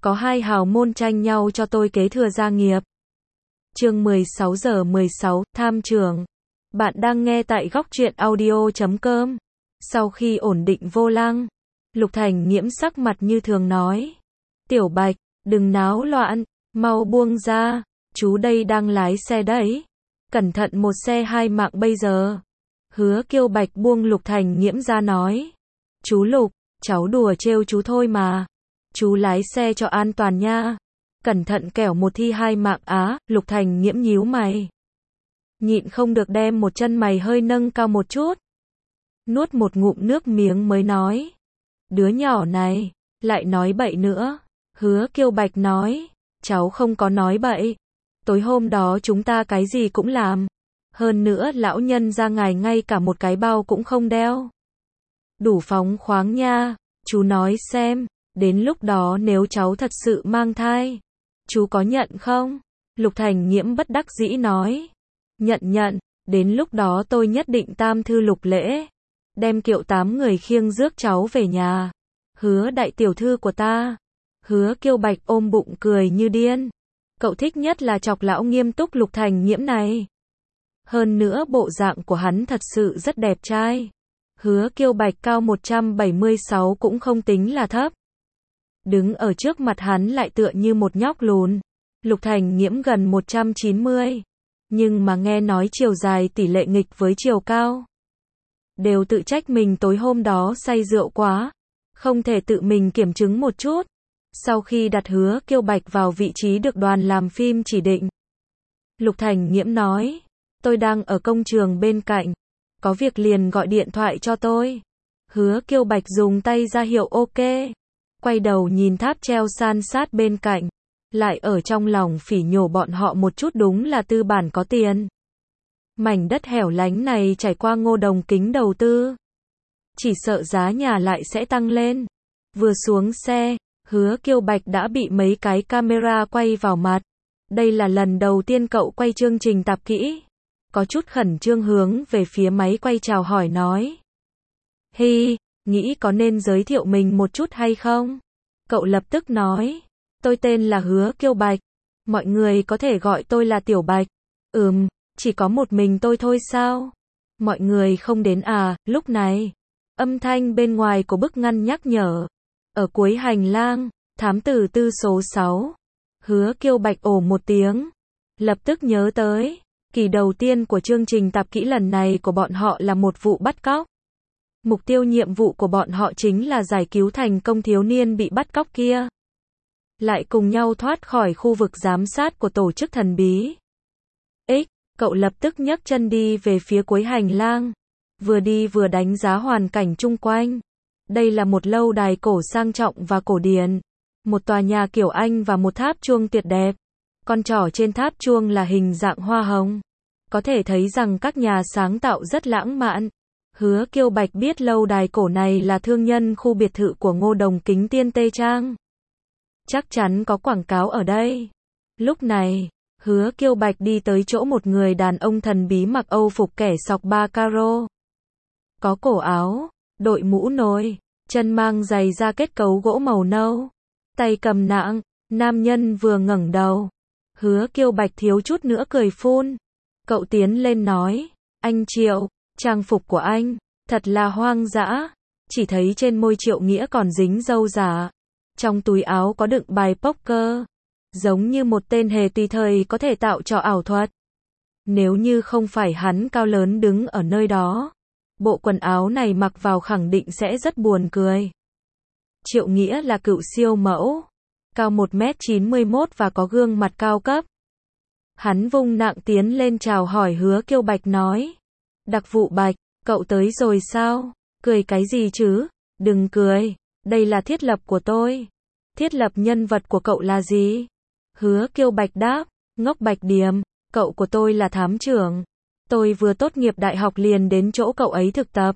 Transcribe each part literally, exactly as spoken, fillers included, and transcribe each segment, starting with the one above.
có hai hào môn tranh nhau cho tôi kế thừa gia nghiệp. Chương mười sáu giờ mười sáu, tham trưởng. Bạn đang nghe tại góc truyện audio chấm com. Sau khi ổn định vô lăng, Lục Thành Nghiễm sắc mặt như thường nói. Tiểu Bạch, đừng náo loạn, mau buông ra, chú đây đang lái xe đấy. Cẩn thận một xe hai mạng bây giờ. Hứa Kiêu Bạch buông Lục Thành Nghiễm ra nói. Chú Lục, cháu đùa trêu chú thôi mà. Chú lái xe cho an toàn nha. Cẩn thận kẻo một thi hai mạng á. Lục Thành Nghiễm nhíu mày. Nhịn không được đem một chân mày hơi nâng cao một chút. Nuốt một ngụm nước miếng mới nói. Đứa nhỏ này, lại nói bậy nữa. Hứa Kiêu Bạch nói. Cháu không có nói bậy. Tối hôm đó chúng ta cái gì cũng làm. Hơn nữa lão nhân ra ngài ngay cả một cái bao cũng không đeo. Đủ phóng khoáng nha. Chú nói xem, đến lúc đó nếu cháu thật sự mang thai, chú có nhận không? Lục Thành Nghiễm bất đắc dĩ nói. Nhận nhận, đến lúc đó tôi nhất định tam thư lục lễ. Đem kiệu tám người khiêng rước cháu về nhà. Hứa đại tiểu thư của ta. Hứa Kiêu Bạch ôm bụng cười như điên. Cậu thích nhất là chọc lão nghiêm túc Lục Thành Nghiễm này. Hơn nữa bộ dạng của hắn thật sự rất đẹp trai. Hứa Kiêu Bạch cao một trăm bảy mươi sáu cũng không tính là thấp. Đứng ở trước mặt hắn lại tựa như một nhóc lùn. Lục Thành Nghiễm gần một trăm chín mươi. Nhưng mà nghe nói chiều dài tỷ lệ nghịch với chiều cao. Đều tự trách mình tối hôm đó say rượu quá. Không thể tự mình kiểm chứng một chút. Sau khi đặt Hứa Kiêu Bạch vào vị trí được đoàn làm phim chỉ định, Lục Thành Nghiễm nói. Tôi đang ở công trường bên cạnh. Có việc liền gọi điện thoại cho tôi. Hứa Kiêu Bạch dùng tay ra hiệu ok. Quay đầu nhìn tháp treo san sát bên cạnh. Lại ở trong lòng phỉ nhổ bọn họ một chút, đúng là tư bản có tiền. Mảnh đất hẻo lánh này trải qua Ngô Đồng Kính đầu tư. Chỉ sợ giá nhà lại sẽ tăng lên. Vừa xuống xe, Hứa Kiêu Bạch đã bị mấy cái camera quay vào mặt. Đây là lần đầu tiên cậu quay chương trình tạp kỹ. Có chút khẩn trương hướng về phía máy quay chào hỏi nói. Hi, nghĩ có nên giới thiệu mình một chút hay không? Cậu lập tức nói. Tôi tên là Hứa Kiêu Bạch. Mọi người có thể gọi tôi là Tiểu Bạch. Ừm, chỉ có một mình tôi thôi sao? Mọi người không đến à? Lúc này, âm thanh bên ngoài của bức ngăn nhắc nhở. Ở cuối hành lang, thám tử tư số sáu. Hứa Kiêu Bạch ồ một tiếng. Lập tức nhớ tới. Kỳ đầu tiên của chương trình tạp kỹ lần này của bọn họ là một vụ bắt cóc. Mục tiêu nhiệm vụ của bọn họ chính là giải cứu thành công thiếu niên bị bắt cóc kia. Lại cùng nhau thoát khỏi khu vực giám sát của tổ chức thần bí. X, cậu lập tức nhấc chân đi về phía cuối hành lang. Vừa đi vừa đánh giá hoàn cảnh chung quanh. Đây là một lâu đài cổ sang trọng và cổ điển. Một tòa nhà kiểu Anh và một tháp chuông tuyệt đẹp. Con trỏ trên tháp chuông là hình dạng hoa hồng. Có thể thấy rằng các nhà sáng tạo rất lãng mạn. Hứa Kiêu Bạch biết lâu đài cổ này là thương nhân khu biệt thự của Ngô Đồng Kính Tiên Tê Trang. Chắc chắn có quảng cáo ở đây. Lúc này, Hứa Kiêu Bạch đi tới chỗ một người đàn ông thần bí mặc Âu phục kẻ sọc ba caro. Có cổ áo, đội mũ nồi, chân mang giày da kết cấu gỗ màu nâu. Tay cầm nạng, nam nhân vừa ngẩng đầu. Hứa Kiêu Bạch thiếu chút nữa cười phun. Cậu tiến lên nói. Anh Triệu, trang phục của anh, thật là hoang dã. Chỉ thấy trên môi Triệu Nghĩa còn dính râu giả. Trong túi áo có đựng bài poker. Giống như một tên hề tùy thời có thể tạo trò ảo thuật. Nếu như không phải hắn cao lớn đứng ở nơi đó, bộ quần áo này mặc vào khẳng định sẽ rất buồn cười. Triệu Nghĩa là cựu siêu mẫu. Cao một mét chín mươi mốt và có gương mặt cao cấp. Hắn vung nạng tiến lên chào hỏi Hứa Kiêu Bạch nói. Đặc vụ Bạch, cậu tới rồi sao? Cười cái gì chứ? Đừng cười, đây là thiết lập của tôi. Thiết lập nhân vật của cậu là gì? Hứa Kiêu Bạch đáp. Ngốc Bạch Điềm, cậu của tôi là thám trưởng. Tôi vừa tốt nghiệp đại học liền đến chỗ cậu ấy thực tập.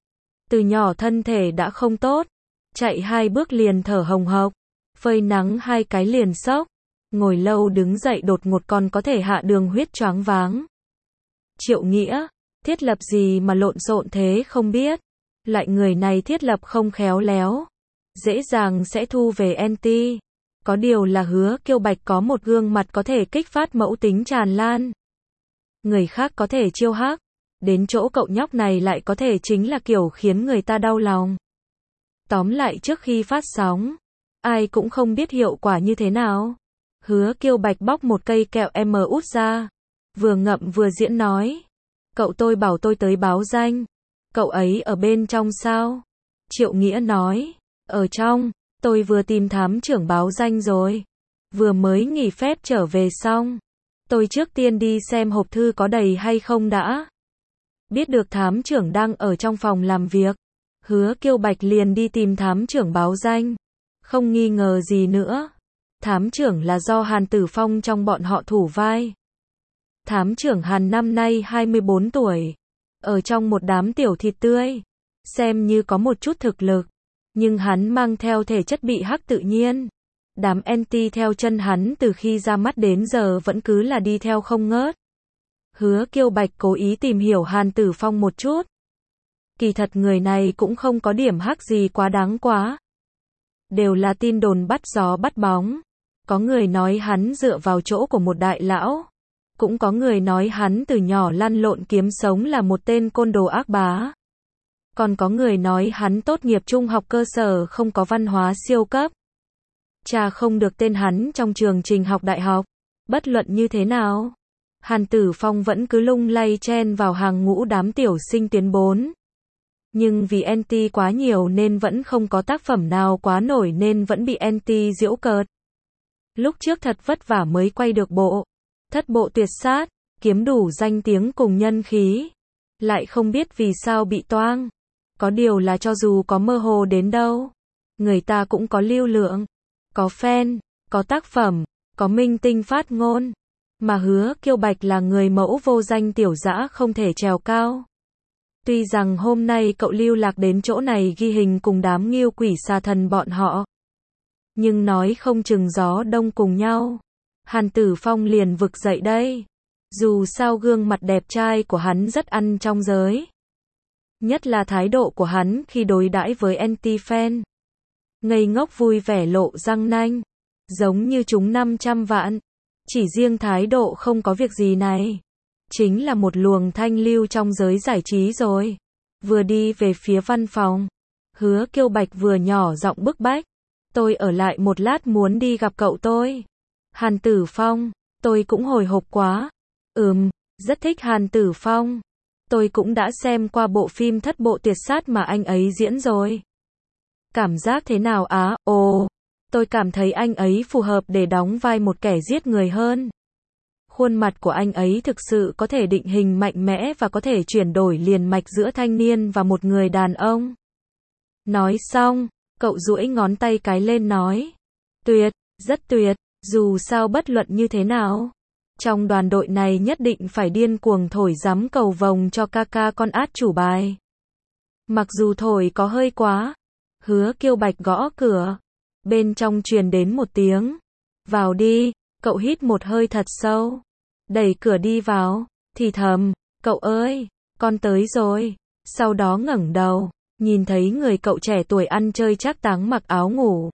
Từ nhỏ thân thể đã không tốt. Chạy hai bước liền thở hồng hộc. Phơi nắng hai cái liền sốc. Ngồi lâu đứng dậy đột ngột còn có thể hạ đường huyết choáng váng. Triệu Nghĩa, thiết lập gì mà lộn xộn thế không biết. Loại người này thiết lập không khéo léo. Dễ dàng sẽ thu về anti. Có điều là Hứa Kiêu Bạch có một gương mặt có thể kích phát mẫu tính tràn lan. Người khác có thể chiêu hắc, đến chỗ cậu nhóc này lại có thể chính là kiểu khiến người ta đau lòng. Tóm lại trước khi phát sóng, ai cũng không biết hiệu quả như thế nào. Hứa Kiêu Bạch bóc một cây kẹo em út ra, vừa ngậm vừa diễn nói. Cậu tôi bảo tôi tới báo danh. Cậu ấy ở bên trong sao? Triệu Nghĩa nói. Ở trong, tôi vừa tìm thám trưởng báo danh rồi. Vừa mới nghỉ phép trở về xong. Tôi trước tiên đi xem hộp thư có đầy hay không đã. Biết được thám trưởng đang ở trong phòng làm việc. Hứa Kiêu Bạch liền đi tìm thám trưởng báo danh. Không nghi ngờ gì nữa. Thám trưởng là do Hàn Tử Phong trong bọn họ thủ vai. Thám trưởng Hàn năm nay hai mươi bốn tuổi. Ở trong một đám tiểu thịt tươi. Xem như có một chút thực lực. Nhưng hắn mang theo thể chất bị hắc tự nhiên. Đám anti theo chân hắn từ khi ra mắt đến giờ vẫn cứ là đi theo không ngớt. Hứa Kiêu Bạch cố ý tìm hiểu Hàn Tử Phong một chút. Kỳ thật người này cũng không có điểm hắc gì quá đáng quá. Đều là tin đồn bắt gió bắt bóng. Có người nói hắn dựa vào chỗ của một đại lão. Cũng có người nói hắn từ nhỏ lăn lộn kiếm sống là một tên côn đồ ác bá. Còn có người nói hắn tốt nghiệp trung học cơ sở không có văn hóa siêu cấp. Cha không được tên hắn trong trường trình học đại học. Bất luận như thế nào, Hàn Tử Phong vẫn cứ lung lay chen vào hàng ngũ đám tiểu sinh tuyến bốn. Nhưng vì anti quá nhiều nên vẫn không có tác phẩm nào quá nổi nên vẫn bị anti giễu cợt. Lúc trước thật vất vả mới quay được bộ Thất Bộ Tuyệt Sát, kiếm đủ danh tiếng cùng nhân khí. Lại không biết vì sao bị toang. Có điều là cho dù có mơ hồ đến đâu, người ta cũng có lưu lượng, có fan, có tác phẩm, có minh tinh phát ngôn. Mà Hứa Kiêu Bạch là người mẫu vô danh tiểu dã không thể trèo cao. Tuy rằng hôm nay cậu lưu lạc đến chỗ này ghi hình cùng đám Ngưu Quỷ Xà Thần bọn họ. Nhưng nói không chừng gió đông cùng nhau. Hàn Tử Phong liền vực dậy đây. Dù sao gương mặt đẹp trai của hắn rất ăn trong giới. Nhất là thái độ của hắn khi đối đãi với anti-fan. Ngây ngốc vui vẻ lộ răng nanh. Giống như chúng năm trăm vạn. Chỉ riêng thái độ không có việc gì này. Chính là một luồng thanh lưu trong giới giải trí rồi. Vừa đi về phía văn phòng. Hứa Kiêu Bạch vừa nhỏ giọng bức bách. Tôi ở lại một lát muốn đi gặp cậu tôi. Hàn Tử Phong, tôi cũng hồi hộp quá. Ừm, rất thích Hàn Tử Phong. Tôi cũng đã xem qua bộ phim Thất Bộ Tuyệt Sát mà anh ấy diễn rồi. Cảm giác thế nào á? Ồ, tôi cảm thấy anh ấy phù hợp để đóng vai một kẻ giết người hơn. Khuôn mặt của anh ấy thực sự có thể định hình mạnh mẽ và có thể chuyển đổi liền mạch giữa thanh niên và một người đàn ông. Nói xong, cậu duỗi ngón tay cái lên nói. Tuyệt, rất tuyệt, dù sao bất luận như thế nào. Trong đoàn đội này nhất định phải điên cuồng thổi giám cầu vồng cho ca ca con át chủ bài. Mặc dù thổi có hơi quá. Hứa Kiêu Bạch gõ cửa. Bên trong truyền đến một tiếng. Vào đi, cậu hít một hơi thật sâu. Đẩy cửa đi vào, thì thầm, cậu ơi, con tới rồi. Sau đó ngẩng đầu, nhìn thấy người cậu trẻ tuổi ăn chơi trác táng mặc áo ngủ.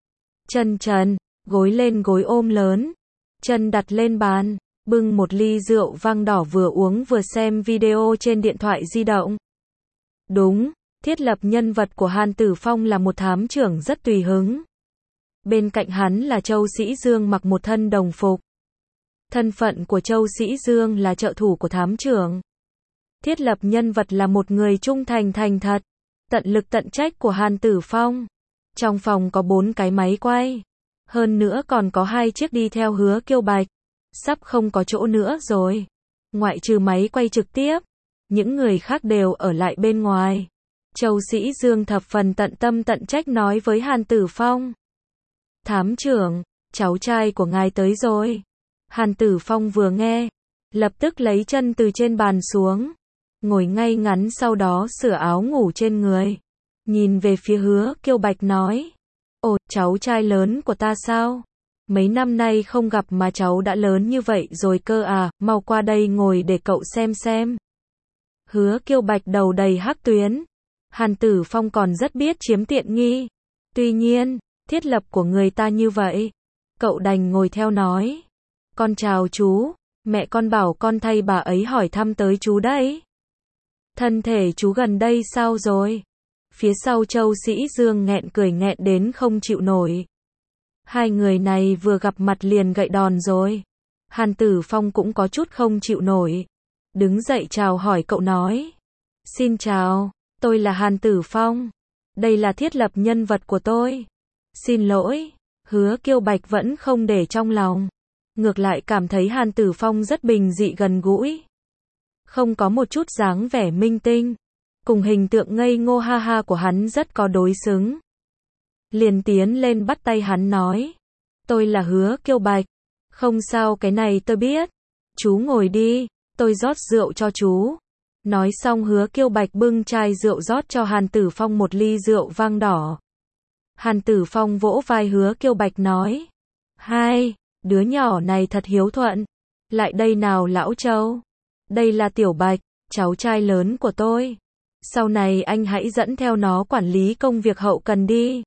Chân trần, gối lên gối ôm lớn. Chân đặt lên bàn, bưng một ly rượu vang đỏ vừa uống vừa xem video trên điện thoại di động. Đúng, thiết lập nhân vật của Hàn Tử Phong là một thám trưởng rất tùy hứng. Bên cạnh hắn là Châu Sĩ Dương mặc một thân đồng phục. Thân phận của Châu Sĩ Dương là trợ thủ của thám trưởng. Thiết lập nhân vật là một người trung thành thành thật, tận lực tận trách của Hàn Tử Phong. Trong phòng có bốn cái máy quay. Hơn nữa còn có hai chiếc đi theo Hứa Kiêu Bạch. Sắp không có chỗ nữa rồi. Ngoại trừ máy quay trực tiếp, những người khác đều ở lại bên ngoài. Châu Sĩ Dương thập phần tận tâm tận trách nói với Hàn Tử Phong. Thám trưởng, cháu trai của ngài tới rồi. Hàn Tử Phong vừa nghe, lập tức lấy chân từ trên bàn xuống. Ngồi ngay ngắn sau đó sửa áo ngủ trên người. Nhìn về phía Hứa Kiêu Bạch nói. Ồ, cháu trai lớn của ta sao? Mấy năm nay không gặp mà cháu đã lớn như vậy rồi cơ à, mau qua đây ngồi để cậu xem xem. Hứa Kiêu Bạch đầu đầy hắc tuyến. Hàn Tử Phong còn rất biết chiếm tiện nghi. Tuy nhiên, thiết lập của người ta như vậy, Cậu đành ngồi theo nói. Con chào chú, mẹ con bảo con thay bà ấy hỏi thăm tới chú đấy. Thân thể chú gần đây sao rồi? Phía sau Châu Sĩ Dương nghẹn cười nghẹn đến không chịu nổi. Hai người này vừa gặp mặt liền gậy đòn rồi. Hàn Tử Phong cũng có chút không chịu nổi. Đứng dậy chào hỏi cậu nói. Xin chào, tôi là Hàn Tử Phong. Đây là thiết lập nhân vật của tôi. Xin lỗi, Hứa Kiêu Bạch vẫn không để trong lòng. Ngược lại cảm thấy Hàn Tử Phong rất bình dị gần gũi. Không có một chút dáng vẻ minh tinh. Cùng hình tượng ngây ngô ha ha của hắn rất có đối xứng. Liền tiến lên bắt tay hắn nói. Tôi là Hứa Kiêu Bạch. Không sao, cái này tôi biết. Chú ngồi đi, tôi rót rượu cho chú. Nói xong Hứa Kiêu Bạch bưng chai rượu rót cho Hàn Tử Phong một ly rượu vang đỏ. Hàn Tử Phong vỗ vai Hứa Kiêu Bạch nói. Hai, đứa nhỏ này thật hiếu thuận. Lại đây nào lão Châu. Đây là Tiểu Bạch, cháu trai lớn của tôi. Sau này anh hãy dẫn theo nó quản lý công việc hậu cần đi.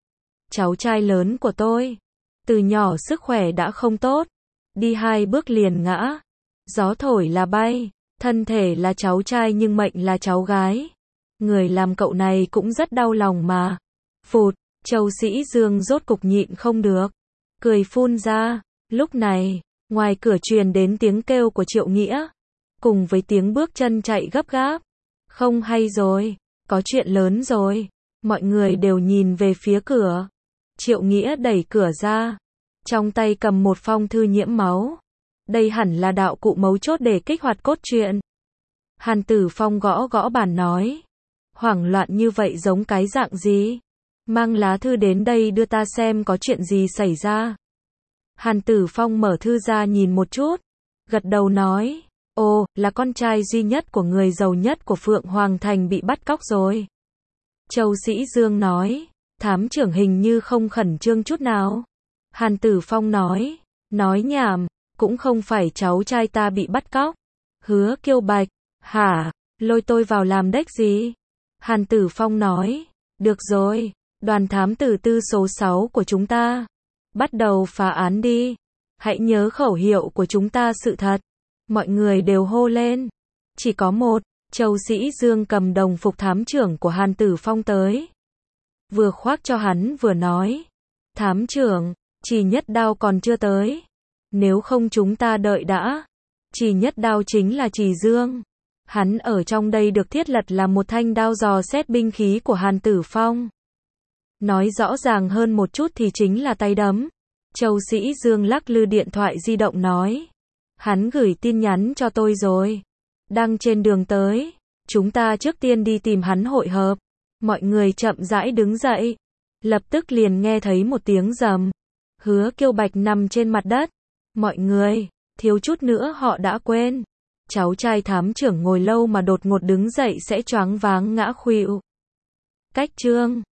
Cháu trai lớn của tôi. Từ nhỏ sức khỏe đã không tốt. Đi hai bước liền ngã. Gió thổi là bay. Thân thể là cháu trai nhưng mệnh là cháu gái. Người làm cậu này cũng rất đau lòng mà. Phụt, Châu Sĩ Dương rốt cục nhịn không được. Cười phun ra. Lúc này, ngoài cửa truyền đến tiếng kêu của Triệu Nghĩa. Cùng với tiếng bước chân chạy gấp gáp. Không hay rồi, có chuyện lớn rồi. Mọi người đều nhìn về phía cửa. Triệu Nghĩa đẩy cửa ra. Trong tay cầm một phong thư nhiễm máu. Đây hẳn là đạo cụ mấu chốt để kích hoạt cốt truyện. Hàn Tử Phong gõ gõ bàn nói. Hoảng loạn như vậy giống cái dạng gì? Mang lá thư đến đây đưa ta xem có chuyện gì xảy ra. Hàn Tử Phong mở thư ra nhìn một chút. Gật đầu nói. Ồ, là con trai duy nhất của người giàu nhất của Phượng Hoàng Thành bị bắt cóc rồi. Châu Sĩ Dương nói. Thám trưởng hình như không khẩn trương chút nào. Hàn Tử Phong nói. Nói nhảm, cũng không phải cháu trai ta bị bắt cóc. Hứa Kiêu Bạch. Hả, lôi tôi vào làm đếch gì? Hàn Tử Phong nói. Được rồi, đoàn thám tử tư số sáu của chúng ta. Bắt đầu phá án đi. Hãy nhớ khẩu hiệu của chúng ta sự thật. Mọi người đều hô lên. Chỉ có một, Châu Sĩ Dương cầm đồng phục thám trưởng của Hàn Tử Phong tới. Vừa khoác cho hắn vừa nói. Thám trưởng, Chỉ Nhất Đao còn chưa tới. Nếu không chúng ta đợi đã. Chỉ Nhất Đao chính là Chỉ Dương. Hắn ở trong đây được thiết lập là một thanh đao dò xét binh khí của Hàn Tử Phong. Nói rõ ràng hơn một chút thì chính là tay đấm. Châu Sĩ Dương lắc lư điện thoại di động nói. Hắn gửi tin nhắn cho tôi rồi. Đang trên đường tới. Chúng ta trước tiên đi tìm hắn hội hợp. Mọi người chậm rãi đứng dậy. Lập tức liền nghe thấy một tiếng rầm. Hứa Kiêu Bạch nằm trên mặt đất. Mọi người, thiếu chút nữa họ đã quên. Cháu trai thám trưởng ngồi lâu mà đột ngột đứng dậy sẽ choáng váng ngã khuỵu. Cách chương